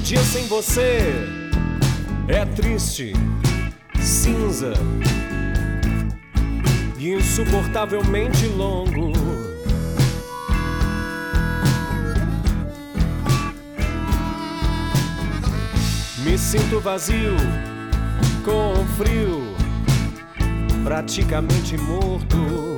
dia sem você é triste, cinza e insuportavelmente longo. Me sinto vazio, com frio, praticamente morto.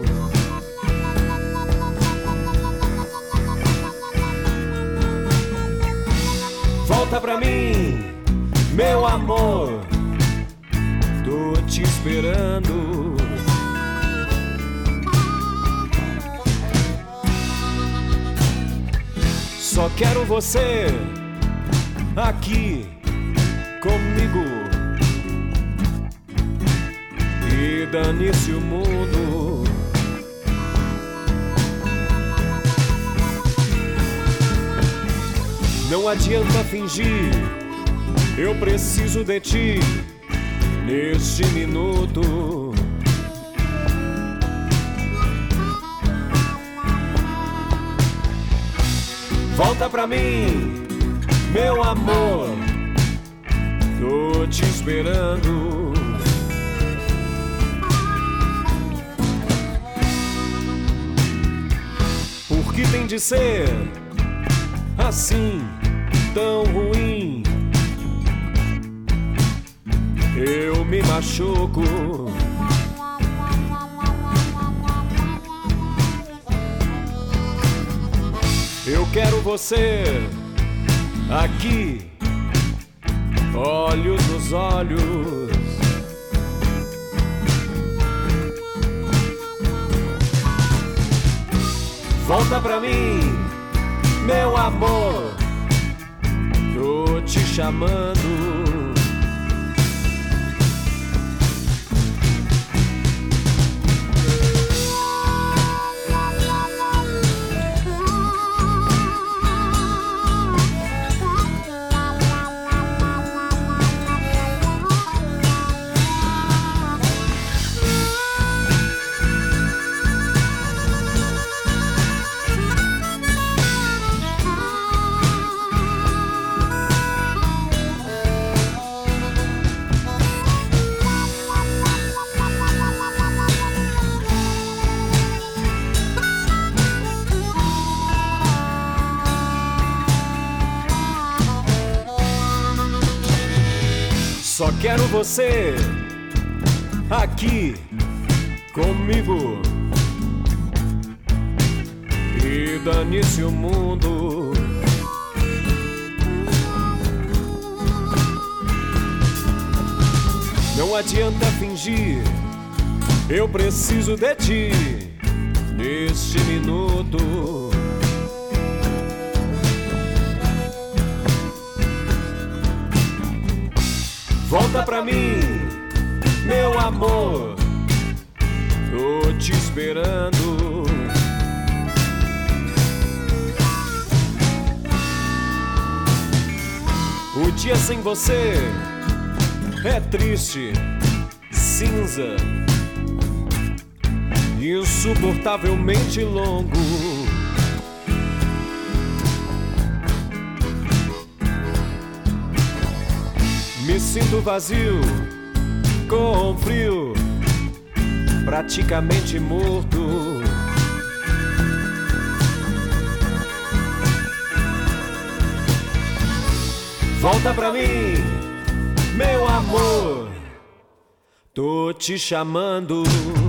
Volta pra mim, meu amor, tô te esperando. Só quero você aqui comigo e dane-se o mundo. Não adianta fingir, eu preciso de ti neste minuto. Volta pra mim, meu amor, tô te esperando. Por que tem de ser assim, tão ruim? Eu me machuco. Eu quero você aqui, olhos nos olhos. Volta pra mim, meu amor, tô te chamando. Só quero você aqui comigo e dane-se o mundo. Não adianta fingir, eu preciso de ti neste minuto. Volta pra mim, meu amor, tô te esperando. O dia sem você é triste, cinza, insuportavelmente longo. Me sinto vazio, com frio, praticamente morto. Volta pra mim, meu amor, tô te chamando.